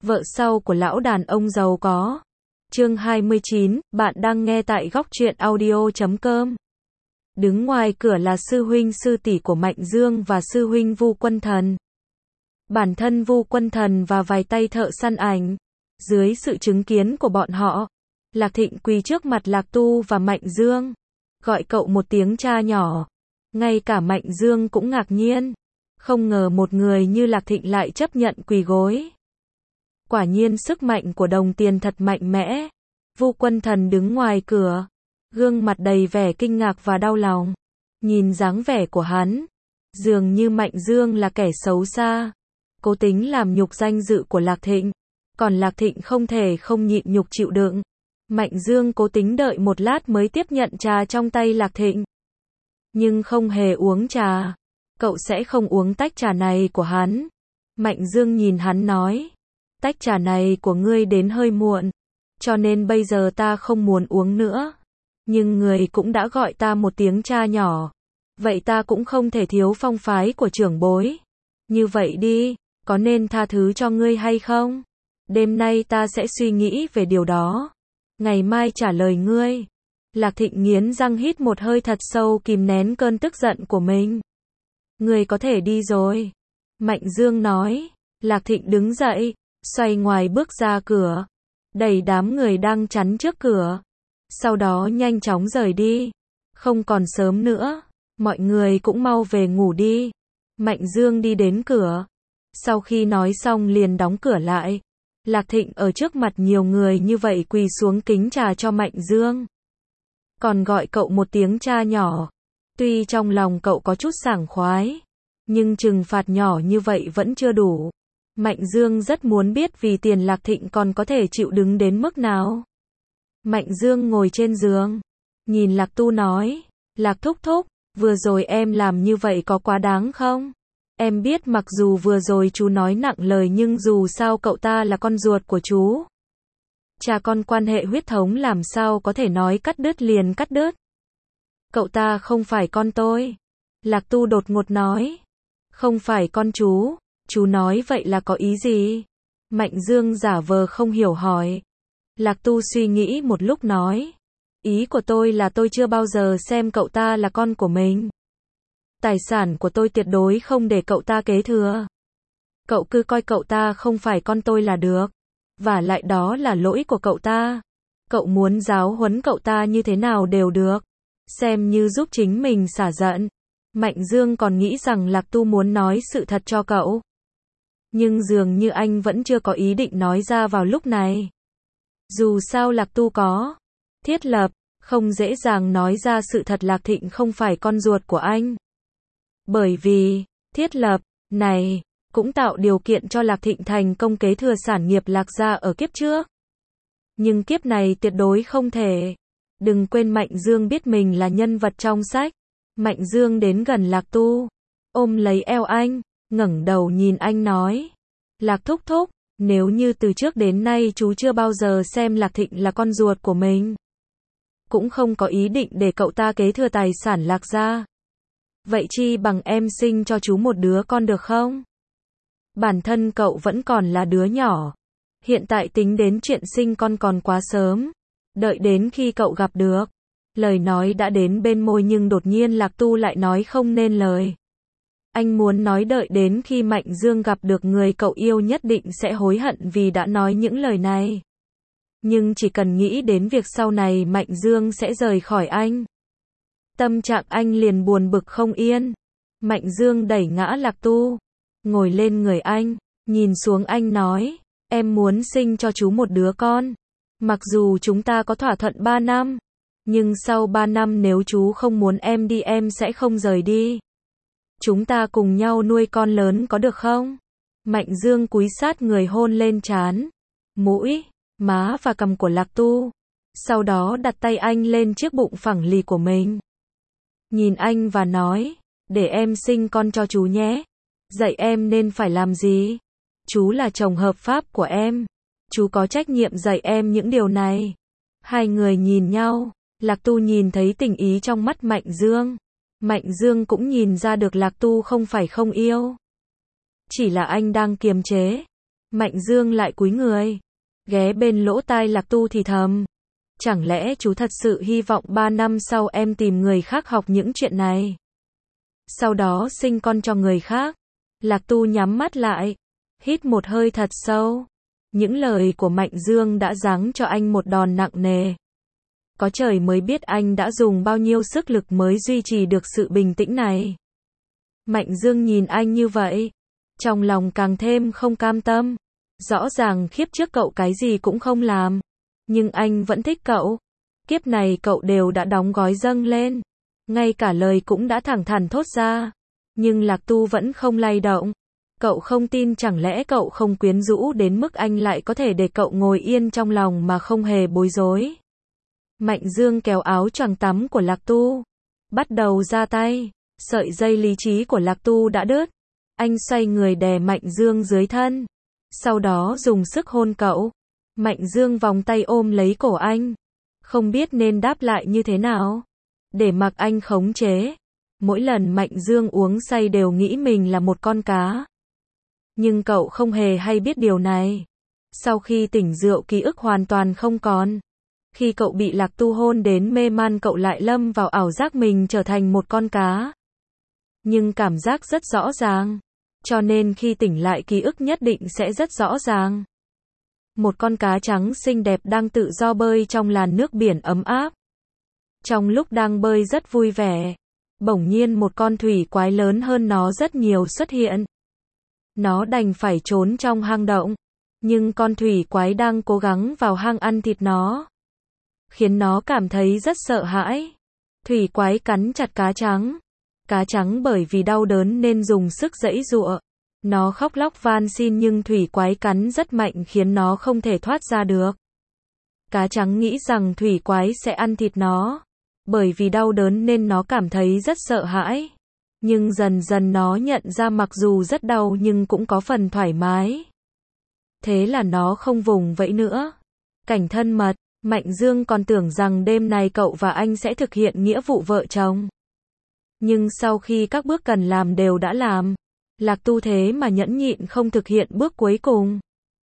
vợ sau của lão đàn ông giàu có. Chương 29, bạn đang nghe tại góc truyện audio.com. Đứng ngoài cửa là sư huynh sư tỷ của Mạnh Dương và sư huynh Vu Quân Thần. Bản thân Vu Quân Thần và vài tay thợ săn ảnh. Dưới sự chứng kiến của bọn họ, Lạc Thịnh quỳ trước mặt Lạc Tu và Mạnh Dương, gọi cậu một tiếng cha nhỏ. Ngay cả Mạnh Dương cũng ngạc nhiên, không ngờ một người như Lạc Thịnh lại chấp nhận quỳ gối. Quả nhiên sức mạnh của đồng tiền thật mạnh mẽ. Vu Quân Thần đứng ngoài cửa, gương mặt đầy vẻ kinh ngạc và đau lòng. Nhìn dáng vẻ của hắn, dường như Mạnh Dương là kẻ xấu xa, cố tính làm nhục danh dự của Lạc Thịnh. Còn Lạc Thịnh không thể không nhịn nhục chịu đựng. Mạnh Dương cố tính đợi một lát mới tiếp nhận trà trong tay Lạc Thịnh. Nhưng không hề uống trà. Cậu sẽ không uống tách trà này của hắn. Mạnh Dương nhìn hắn nói, tách trà này của ngươi đến hơi muộn, cho nên bây giờ ta không muốn uống nữa. Nhưng người cũng đã gọi ta một tiếng cha nhỏ, vậy ta cũng không thể thiếu phong phái của trưởng bối. Như vậy đi, có nên tha thứ cho ngươi hay không? Đêm nay ta sẽ suy nghĩ về điều đó, ngày mai trả lời ngươi. Lạc Thịnh nghiến răng hít một hơi thật sâu kìm nén cơn tức giận của mình. Ngươi có thể đi rồi. Mạnh Dương nói. Lạc Thịnh đứng dậy, xoay ngoài bước ra cửa, đẩy đám người đang chắn trước cửa. Sau đó nhanh chóng rời đi. Không còn sớm nữa, mọi người cũng mau về ngủ đi. Mạnh Dương đi đến cửa. Sau khi nói xong liền đóng cửa lại. Lạc Thịnh ở trước mặt nhiều người như vậy quỳ xuống kính trà cho Mạnh Dương. Còn gọi cậu một tiếng cha nhỏ. Tuy trong lòng cậu có chút sảng khoái, nhưng trừng phạt nhỏ như vậy vẫn chưa đủ. Mạnh Dương rất muốn biết vì tiền Lạc Thịnh còn có thể chịu đứng đến mức nào. Mạnh Dương ngồi trên giường, nhìn Lạc Tu nói, Lạc thúc thúc, vừa rồi em làm như vậy có quá đáng không? Em biết mặc dù vừa rồi chú nói nặng lời nhưng dù sao cậu ta là con ruột của chú. Cha con quan hệ huyết thống làm sao có thể nói cắt đứt liền cắt đứt. Cậu ta không phải con tôi. Lạc Tu đột ngột nói. Không phải con chú nói vậy là có ý gì? Mạnh Dương giả vờ không hiểu hỏi. Lạc Tu suy nghĩ một lúc nói. Ý của tôi là tôi chưa bao giờ xem cậu ta là con của mình. Tài sản của tôi tuyệt đối không để cậu ta kế thừa. Cậu cứ coi cậu ta không phải con tôi là được. Và lại đó là lỗi của cậu ta. Cậu muốn giáo huấn cậu ta như thế nào đều được. Xem như giúp chính mình xả giận. Mạnh Dương còn nghĩ rằng Lạc Tu muốn nói sự thật cho cậu. Nhưng dường như anh vẫn chưa có ý định nói ra vào lúc này. Dù sao Lạc Tu có thiết lập, không dễ dàng nói ra sự thật Lạc Thịnh không phải con ruột của anh. Bởi vì, thiết lập này cũng tạo điều kiện cho Lạc Thịnh thành công kế thừa sản nghiệp Lạc gia ở kiếp trước. Nhưng kiếp này tuyệt đối không thể. Đừng quên Mạnh Dương biết mình là nhân vật trong sách. Mạnh Dương đến gần Lạc Tu, ôm lấy eo anh, ngẩng đầu nhìn anh nói. Lạc thúc thúc, nếu như từ trước đến nay chú chưa bao giờ xem Lạc Thịnh là con ruột của mình, cũng không có ý định để cậu ta kế thừa tài sản Lạc gia, vậy chi bằng em sinh cho chú một đứa con được không? Bản thân cậu vẫn còn là đứa nhỏ. Hiện tại tính đến chuyện sinh con còn quá sớm. Đợi đến khi cậu gặp được. Lời nói đã đến bên môi nhưng đột nhiên Lạc Tu lại nói không nên lời. Anh muốn nói đợi đến khi Mạnh Dương gặp được người cậu yêu nhất định sẽ hối hận vì đã nói những lời này. Nhưng chỉ cần nghĩ đến việc sau này Mạnh Dương sẽ rời khỏi anh, tâm trạng anh liền buồn bực không yên. Mạnh Dương đẩy ngã Lạc Tu, ngồi lên người anh, nhìn xuống anh nói, em muốn sinh cho chú một đứa con. Mặc dù chúng ta có thỏa thuận 3 năm, nhưng sau 3 năm nếu chú không muốn em đi em sẽ không rời đi. Chúng ta cùng nhau nuôi con lớn có được không? Mạnh Dương cúi sát người hôn lên trán, mũi, má và cằm của Lạc Tu. Sau đó đặt tay anh lên chiếc bụng phẳng lì của mình. Nhìn anh và nói, để em sinh con cho chú nhé. Dạy em nên phải làm gì? Chú là chồng hợp pháp của em. Chú có trách nhiệm dạy em những điều này. Hai người nhìn nhau. Lạc Tu nhìn thấy tình ý trong mắt Mạnh Dương. Mạnh Dương cũng nhìn ra được Lạc Tu không phải không yêu. Chỉ là anh đang kiềm chế. Mạnh Dương lại cúi người, ghé bên lỗ tai Lạc Tu thì thầm. Chẳng lẽ chú thật sự hy vọng 3 năm sau em tìm người khác học những chuyện này? Sau đó sinh con cho người khác. Lạc Tu nhắm mắt lại, hít một hơi thật sâu. Những lời của Mạnh Dương đã giáng cho anh một đòn nặng nề. Có trời mới biết anh đã dùng bao nhiêu sức lực mới duy trì được sự bình tĩnh này. Mạnh Dương nhìn anh như vậy, trong lòng càng thêm không cam tâm. Rõ ràng kiếp trước cậu cái gì cũng không làm, nhưng anh vẫn thích cậu. Kiếp này cậu đều đã đóng gói dâng lên, ngay cả lời cũng đã thẳng thắn thốt ra. Nhưng Lạc Tu vẫn không lay động. Cậu không tin chẳng lẽ cậu không quyến rũ đến mức anh lại có thể để cậu ngồi yên trong lòng mà không hề bối rối. Mạnh Dương kéo áo choàng tắm của Lạc Tu, bắt đầu ra tay. Sợi dây lý trí của Lạc Tu đã đứt. Anh xoay người đè Mạnh Dương dưới thân, sau đó dùng sức hôn cậu. Mạnh Dương vòng tay ôm lấy cổ anh, không biết nên đáp lại như thế nào, để mặc anh khống chế. Mỗi lần Mạnh Dương uống say đều nghĩ mình là một con cá. Nhưng cậu không hề hay biết điều này. Sau khi tỉnh rượu ký ức hoàn toàn không còn. Khi cậu bị Lạc Tu hôn đến mê man cậu lại lâm vào ảo giác mình trở thành một con cá. Nhưng cảm giác rất rõ ràng. Cho nên khi tỉnh lại ký ức nhất định sẽ rất rõ ràng. Một con cá trắng xinh đẹp đang tự do bơi trong làn nước biển ấm áp. Trong lúc đang bơi rất vui vẻ, bỗng nhiên một con thủy quái lớn hơn nó rất nhiều xuất hiện. Nó đành phải trốn trong hang động, nhưng con thủy quái đang cố gắng vào hang ăn thịt nó, khiến nó cảm thấy rất sợ hãi. Thủy quái cắn chặt cá trắng. Cá trắng bởi vì đau đớn nên dùng sức giãy giụa. Nó khóc lóc van xin nhưng thủy quái cắn rất mạnh khiến nó không thể thoát ra được. Cá trắng nghĩ rằng thủy quái sẽ ăn thịt nó. Bởi vì đau đớn nên nó cảm thấy rất sợ hãi. Nhưng dần dần nó nhận ra mặc dù rất đau nhưng cũng có phần thoải mái. Thế là nó không vùng vẫy nữa. Cảnh thân mật, Mạnh Dương còn tưởng rằng đêm này cậu và anh sẽ thực hiện nghĩa vụ vợ chồng. Nhưng sau khi các bước cần làm đều đã làm, Lạc Tu thế mà nhẫn nhịn không thực hiện bước cuối cùng.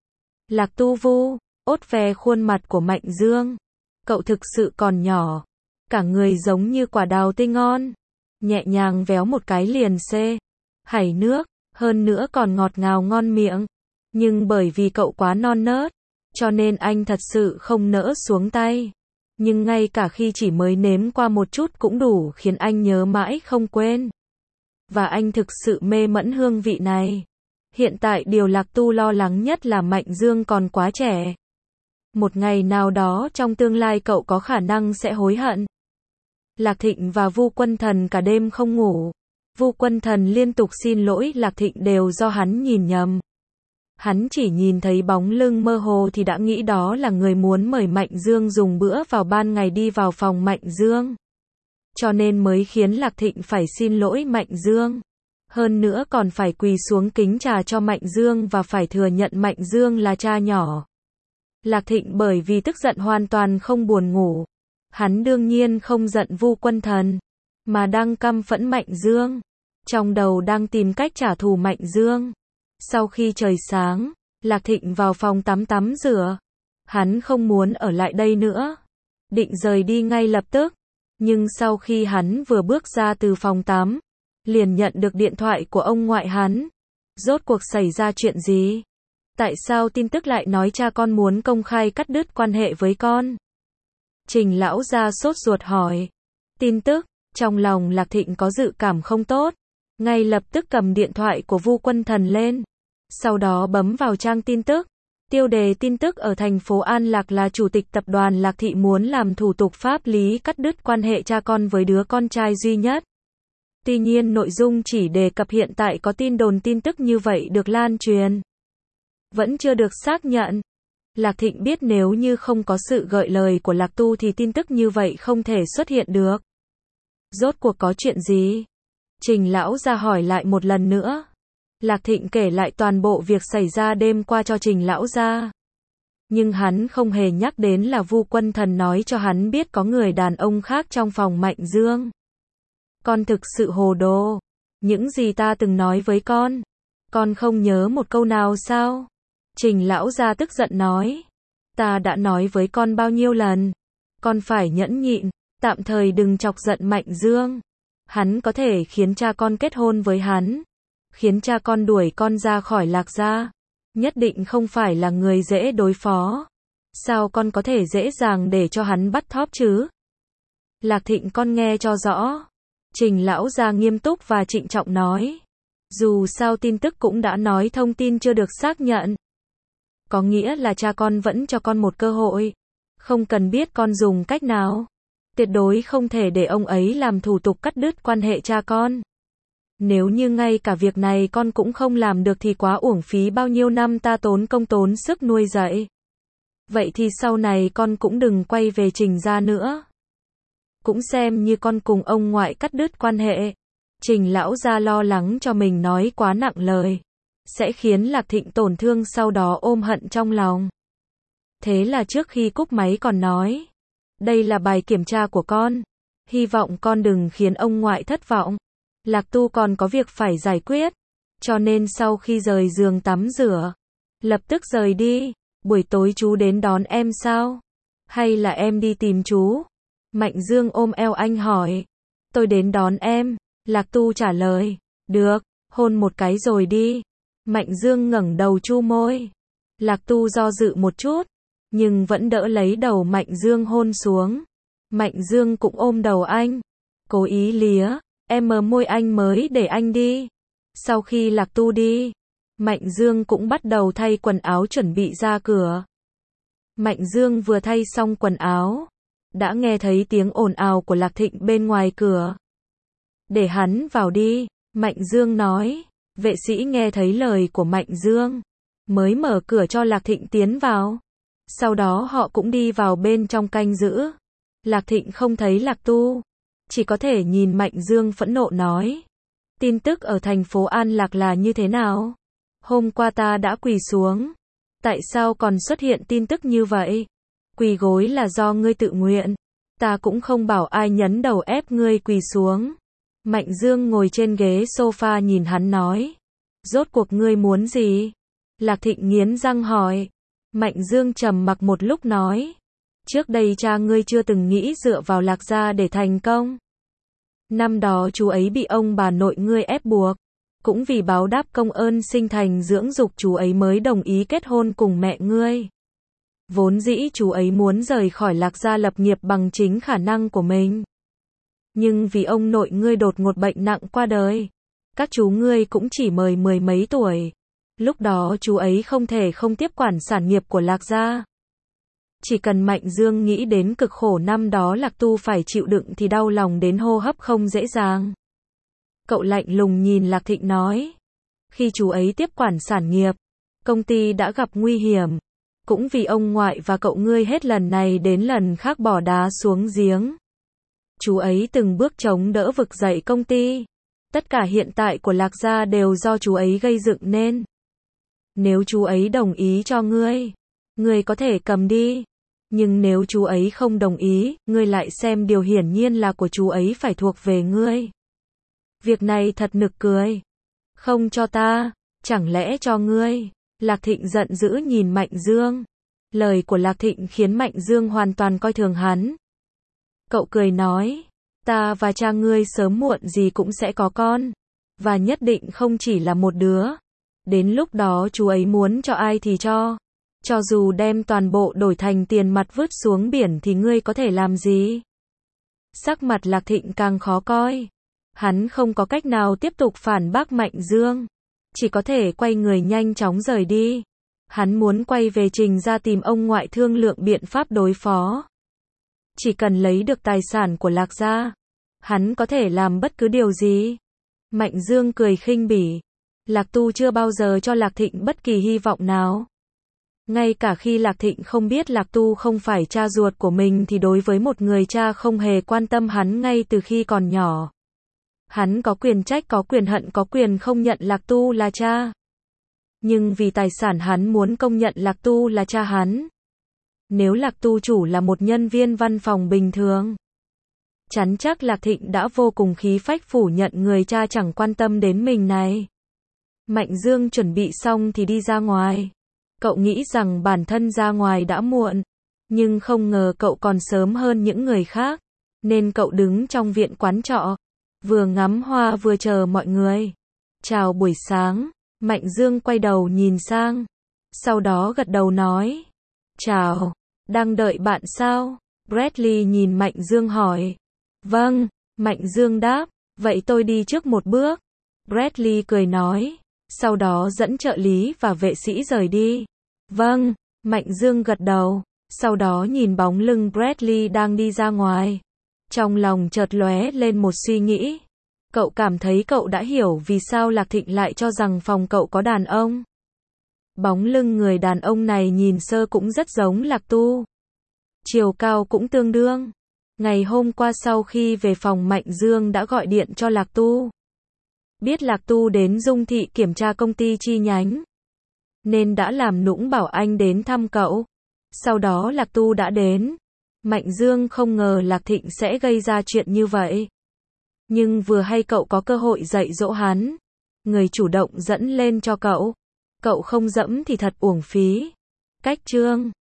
Lạc Tu vu, ốt ve khuôn mặt của Mạnh Dương. Cậu thực sự còn nhỏ, cả người giống như quả đào tươi ngon. Nhẹ nhàng véo một cái liền hảy nước, hơn nữa còn ngọt ngào ngon miệng. Nhưng bởi vì cậu quá non nớt, cho nên anh thật sự không nỡ xuống tay. Nhưng ngay cả khi chỉ mới nếm qua một chút cũng đủ khiến anh nhớ mãi không quên. Và anh thực sự mê mẫn hương vị này. Hiện tại điều Lạc Tu lo lắng nhất là Mạnh Dương còn quá trẻ. Một ngày nào đó trong tương lai cậu có khả năng sẽ hối hận. Lạc Thịnh và Vu Quân Thần cả đêm không ngủ. Vu Quân Thần liên tục xin lỗi Lạc Thịnh đều do hắn nhìn nhầm. Hắn chỉ nhìn thấy bóng lưng mơ hồ thì đã nghĩ đó là người muốn mời Mạnh Dương dùng bữa vào ban ngày đi vào phòng Mạnh Dương. Cho nên mới khiến Lạc Thịnh phải xin lỗi Mạnh Dương. Hơn nữa còn phải quỳ xuống kính trà cho Mạnh Dương và phải thừa nhận Mạnh Dương là cha nhỏ. Lạc Thịnh bởi vì tức giận hoàn toàn không buồn ngủ. Hắn đương nhiên không giận Vu Quân Thần, mà đang căm phẫn Mạnh Dương. Trong đầu đang tìm cách trả thù Mạnh Dương. Sau khi trời sáng, Lạc Thịnh vào phòng tắm rửa. Hắn không muốn ở lại đây nữa, định rời đi ngay lập tức. Nhưng sau khi hắn vừa bước ra từ phòng tắm, liền nhận được điện thoại của ông ngoại hắn. Rốt cuộc xảy ra chuyện gì? Tại sao tin tức lại nói cha con muốn công khai cắt đứt quan hệ với con? Trình lão gia sốt ruột hỏi. Tin tức, trong lòng Lạc Thịnh có dự cảm không tốt. Ngay lập tức cầm điện thoại của Vu Quân Thần lên. Sau đó bấm vào trang tin tức. Tiêu đề tin tức ở thành phố An Lạc là chủ tịch tập đoàn Lạc Thị muốn làm thủ tục pháp lý cắt đứt quan hệ cha con với đứa con trai duy nhất. Tuy nhiên nội dung chỉ đề cập hiện tại có tin đồn tin tức như vậy được lan truyền. Vẫn chưa được xác nhận. Lạc Thịnh biết nếu như không có sự gợi lời của Lạc Tu thì tin tức như vậy không thể xuất hiện được. Rốt cuộc có chuyện gì? Trình lão ra hỏi lại một lần nữa. Lạc Thịnh kể lại toàn bộ việc xảy ra đêm qua cho Trình lão ra. Nhưng hắn không hề nhắc đến là Vu Quân Thần nói cho hắn biết có người đàn ông khác trong phòng Mạnh Dương. Con thực sự hồ đồ. Những gì ta từng nói với con không nhớ một câu nào sao? Trình lão gia tức giận nói. Ta đã nói với con bao nhiêu lần. Con phải nhẫn nhịn, tạm thời đừng chọc giận Mạnh Dương. Hắn có thể khiến cha con kết hôn với hắn. Khiến cha con đuổi con ra khỏi Lạc gia. Nhất định không phải là người dễ đối phó. Sao con có thể dễ dàng để cho hắn bắt thóp chứ? Lạc Thịnh con nghe cho rõ. Trình lão gia nghiêm túc và trịnh trọng nói. Dù sao tin tức cũng đã nói thông tin chưa được xác nhận. Có nghĩa là cha con vẫn cho con một cơ hội. Không cần biết con dùng cách nào. Tuyệt đối không thể để ông ấy làm thủ tục cắt đứt quan hệ cha con. Nếu như ngay cả việc này con cũng không làm được thì quá uổng phí bao nhiêu năm ta tốn công tốn sức nuôi dạy. Vậy thì sau này con cũng đừng quay về Trình gia nữa. Cũng xem như con cùng ông ngoại cắt đứt quan hệ. Trình lão gia lo lắng cho mình nói quá nặng lời. Sẽ khiến Lạc Thịnh tổn thương sau đó ôm hận trong lòng. Thế là trước khi cúp máy còn nói. Đây là bài kiểm tra của con. Hy vọng con đừng khiến ông ngoại thất vọng. Lạc Tu còn có việc phải giải quyết. Cho nên sau khi rời giường tắm rửa. Lập tức rời đi. Buổi tối chú đến đón em sao? Hay là em đi tìm chú? Mạnh Dương ôm eo anh hỏi. Tôi đến đón em. Lạc Tu trả lời. Được, hôn một cái rồi đi. Mạnh Dương ngẩng đầu chu môi. Lạc Tu do dự một chút. Nhưng vẫn đỡ lấy đầu Mạnh Dương hôn xuống. Mạnh Dương cũng ôm đầu anh. Cố ý lía. Em mờ môi anh mới để anh đi. Sau khi Lạc Tu đi. Mạnh Dương cũng bắt đầu thay quần áo chuẩn bị ra cửa. Mạnh Dương vừa thay xong quần áo. Đã nghe thấy tiếng ồn ào của Lạc Thịnh bên ngoài cửa. Để hắn vào đi. Mạnh Dương nói. Vệ sĩ nghe thấy lời của Mạnh Dương. Mới mở cửa cho Lạc Thịnh tiến vào. Sau đó họ cũng đi vào bên trong canh giữ. Lạc Thịnh không thấy Lạc Tu. Chỉ có thể nhìn Mạnh Dương phẫn nộ nói. Tin tức ở thành phố An Lạc là như thế nào? Hôm qua ta đã quỳ xuống. Tại sao còn xuất hiện tin tức như vậy? Quỳ gối là do ngươi tự nguyện. Ta cũng không bảo ai nhấn đầu ép ngươi quỳ xuống. Mạnh Dương ngồi trên ghế sofa nhìn hắn nói. Rốt cuộc ngươi muốn gì? Lạc Thịnh nghiến răng hỏi. Mạnh Dương trầm mặc một lúc nói. Trước đây cha ngươi chưa từng nghĩ dựa vào Lạc gia để thành công. Năm đó chú ấy bị ông bà nội ngươi ép buộc. Cũng vì báo đáp công ơn sinh thành dưỡng dục chú ấy mới đồng ý kết hôn cùng mẹ ngươi. Vốn dĩ chú ấy muốn rời khỏi Lạc gia lập nghiệp bằng chính khả năng của mình. Nhưng vì ông nội ngươi đột ngột bệnh nặng qua đời. Các chú ngươi cũng chỉ mười mấy tuổi. Lúc đó chú ấy không thể không tiếp quản sản nghiệp của Lạc gia. Chỉ cần Mạnh Dương nghĩ đến cực khổ năm đó Lạc Tu phải chịu đựng thì đau lòng đến hô hấp không dễ dàng. Cậu lạnh lùng nhìn Lạc Thịnh nói. Khi chú ấy tiếp quản sản nghiệp, công ty đã gặp nguy hiểm. Cũng vì ông ngoại và cậu ngươi hết lần này đến lần khác bỏ đá xuống giếng. Chú ấy từng bước chống đỡ vực dậy công ty. Tất cả hiện tại của Lạc gia đều do chú ấy gây dựng nên. Nếu chú ấy đồng ý cho ngươi, ngươi có thể cầm đi. Nhưng nếu chú ấy không đồng ý, ngươi lại xem điều hiển nhiên là của chú ấy phải thuộc về ngươi. Việc này thật nực cười. Không cho ta, chẳng lẽ cho ngươi? Lạc Thịnh giận dữ nhìn Mạnh Dương. Lời của Lạc Thịnh khiến Mạnh Dương hoàn toàn coi thường hắn. Cậu cười nói, ta và cha ngươi sớm muộn gì cũng sẽ có con. Và nhất định không chỉ là một đứa. Đến lúc đó chú ấy muốn cho ai thì cho. Cho dù đem toàn bộ đổi thành tiền mặt vứt xuống biển thì ngươi có thể làm gì? Sắc mặt Lạc Thịnh càng khó coi. Hắn không có cách nào tiếp tục phản bác Mạnh Dương. Chỉ có thể quay người nhanh chóng rời đi. Hắn muốn quay về Trình gia tìm ông ngoại thương lượng biện pháp đối phó. Chỉ cần lấy được tài sản của Lạc gia, hắn có thể làm bất cứ điều gì. Mạnh Dương cười khinh bỉ. Lạc Tu chưa bao giờ cho Lạc Thịnh bất kỳ hy vọng nào. Ngay cả khi Lạc Thịnh không biết Lạc Tu không phải cha ruột của mình thì đối với một người cha không hề quan tâm hắn ngay từ khi còn nhỏ. Hắn có quyền trách, có quyền hận, có quyền không nhận Lạc Tu là cha. Nhưng vì tài sản hắn muốn công nhận Lạc Tu là cha hắn. Nếu Lạc Tu chủ là một nhân viên văn phòng bình thường, chắn chắc Lạc Thịnh đã vô cùng khí phách phủ nhận người cha chẳng quan tâm đến mình này. Mạnh Dương chuẩn bị xong thì đi ra ngoài. Cậu nghĩ rằng bản thân ra ngoài đã muộn, nhưng không ngờ cậu còn sớm hơn những người khác, nên cậu đứng trong viện quán trọ, vừa ngắm hoa vừa chờ mọi người. Chào buổi sáng, Mạnh Dương quay đầu nhìn sang, sau đó gật đầu nói. Chào, đang đợi bạn sao? Bradley nhìn Mạnh Dương hỏi. Vâng, Mạnh Dương đáp, vậy tôi đi trước một bước. Bradley cười nói, sau đó dẫn trợ lý và vệ sĩ rời đi. Vâng, Mạnh Dương gật đầu, sau đó nhìn bóng lưng Bradley đang đi ra ngoài. Trong lòng chợt lóe lên một suy nghĩ. Cậu cảm thấy cậu đã hiểu vì sao Lạc Thịnh lại cho rằng phòng cậu có đàn ông. Bóng lưng người đàn ông này nhìn sơ cũng rất giống Lạc Tu. Chiều cao cũng tương đương. Ngày hôm qua sau khi về phòng Mạnh Dương đã gọi điện cho Lạc Tu. Biết Lạc Tu đến Dung Thị kiểm tra công ty chi nhánh, nên đã làm nũng bảo anh đến thăm cậu. Sau đó Lạc Tu đã đến. Mạnh Dương không ngờ Lạc Thịnh sẽ gây ra chuyện như vậy. Nhưng vừa hay cậu có cơ hội dạy dỗ hắn, người chủ động dẫn lên cho cậu. Cậu không dẫm thì thật uổng phí. Cách chương